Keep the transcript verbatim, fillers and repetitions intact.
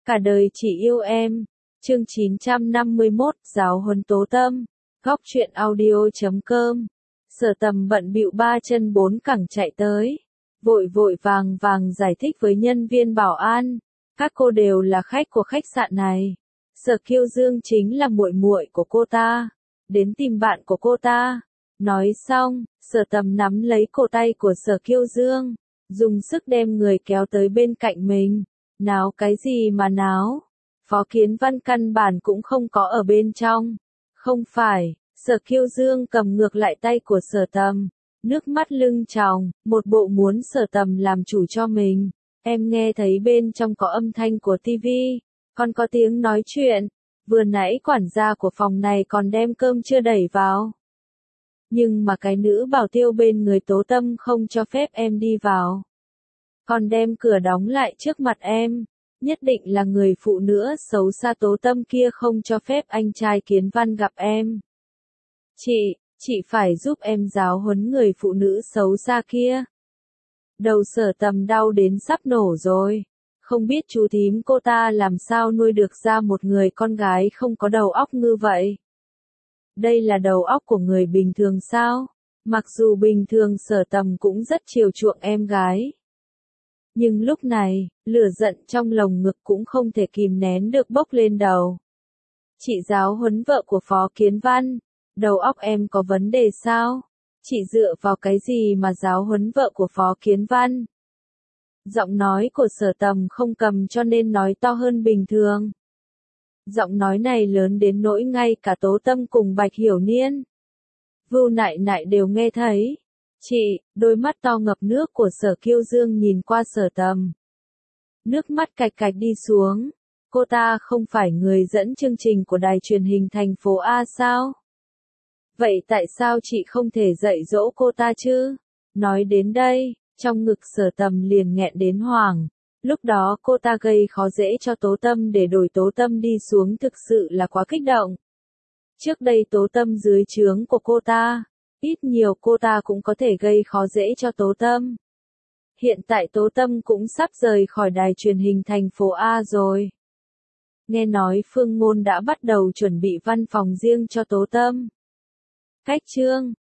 Cả đời chỉ yêu em. Chương chín trăm năm mươi mốt, giáo huấn Tố Tâm. Góc truyện audio chấm com. Sở Tầm bận bịu ba chân bốn cẳng chạy tới, vội vội vàng vàng giải thích với nhân viên bảo an, các cô đều là khách của khách sạn này. Sở Kiêu Dương chính là muội muội của cô ta, đến tìm bạn của cô ta. Nói xong, Sở Tầm nắm lấy cổ tay của Sở Kiêu Dương, dùng sức đem người kéo tới bên cạnh mình. Náo cái gì mà náo? Phó Kiến Văn căn bản cũng không có ở bên trong. Không phải, Sở Kiêu Dương cầm ngược lại tay của Sở Tầm, nước mắt lưng tròng, một bộ muốn Sở Tầm làm chủ cho mình. Em nghe thấy bên trong có âm thanh của tivi, còn có tiếng nói chuyện. Vừa nãy quản gia của phòng này còn đem cơm chưa đẩy vào. Nhưng mà cái nữ bảo tiêu bên người Tố Tâm không cho phép em đi vào. Còn đem cửa đóng lại trước mặt em. Nhất định là người phụ nữ xấu xa Tố Tâm kia không cho phép anh trai Kiến Văn gặp em. Chị, chị phải giúp em giáo huấn người phụ nữ xấu xa kia. Đầu Sở Tầm đau đến sắp nổ rồi. Không biết chú thím cô ta làm sao nuôi được ra một người con gái không có đầu óc như vậy. Đây là đầu óc của người bình thường sao? Mặc dù bình thường Sở Tầm cũng rất chiều chuộng em gái. Nhưng lúc này, lửa giận trong lồng ngực cũng không thể kìm nén được bốc lên đầu. Chị giáo huấn vợ của Phó Kiến Văn, đầu óc em có vấn đề sao? Chị dựa vào cái gì mà giáo huấn vợ của Phó Kiến Văn? Giọng nói của Sở Tầm không cầm cho nên nói to hơn bình thường. Giọng nói này lớn đến nỗi ngay cả Tố Tâm cùng Bạch Hiểu Niên, Vưu Nại Nại đều nghe thấy. Chị, đôi mắt to ngập nước của Sở Kiêu Dương nhìn qua Sở Tầm. Nước mắt cạch cạch đi xuống. Cô ta không phải người dẫn chương trình của đài truyền hình thành phố A sao? Vậy tại sao chị không thể dạy dỗ cô ta chứ? Nói đến đây, trong ngực Sở Tầm liền nghẹn đến hoảng. Lúc đó cô ta gây khó dễ cho Tố Tâm để đổi Tố Tâm đi xuống thực sự là quá kích động. Trước đây Tố Tâm dưới trướng của cô ta, ít nhiều cô ta cũng có thể gây khó dễ cho Tố Tâm. Hiện tại Tố Tâm cũng sắp rời khỏi đài truyền hình thành phố A rồi. Nghe nói Phương Ngôn đã bắt đầu chuẩn bị văn phòng riêng cho Tố Tâm. Cách chương